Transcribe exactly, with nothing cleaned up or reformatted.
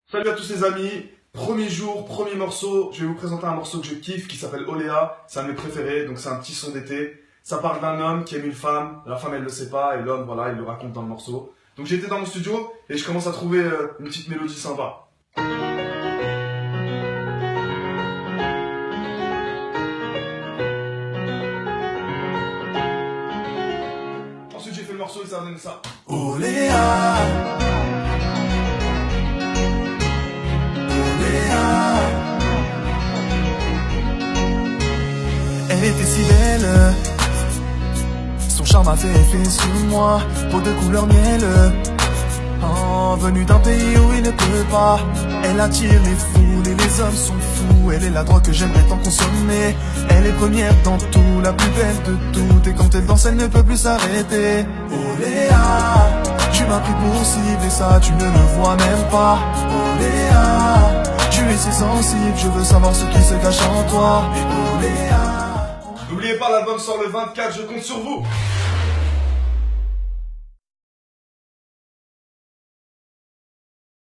Salut à tous les amis, premier jour, premier morceau, je vais vous présenter un morceau que je kiffe qui s'appelle Oléa, c'est un de mes préférés, donc c'est un petit son d'été. Ça parle d'un homme qui aime une femme, la femme elle le sait pas et l'homme voilà il le raconte dans le morceau. Donc j'étais dans mon studio et je commence à trouver euh, une petite mélodie sympa. Ensuite j'ai fait le morceau et ça a donné ça. Oléa, elle était si belle, son charme a fait effet sur moi, peau de couleur miel. Oh, venue d'un pays où il ne pleut pas, elle attire les foules et les hommes sont fous. Elle est la drogue que j'aimerais tant consommer. Elle est première dans tout, la plus belle de toutes. Et quand elle danse, elle ne peut plus s'arrêter. Oléa, tu m'as pris pour cible et ça tu ne le vois même pas. Oléa, tu es si sensible, je veux savoir ce qui se cache en toi. Oléa. N'oubliez pas, l'album sort le vingt-quatre, je compte sur vous.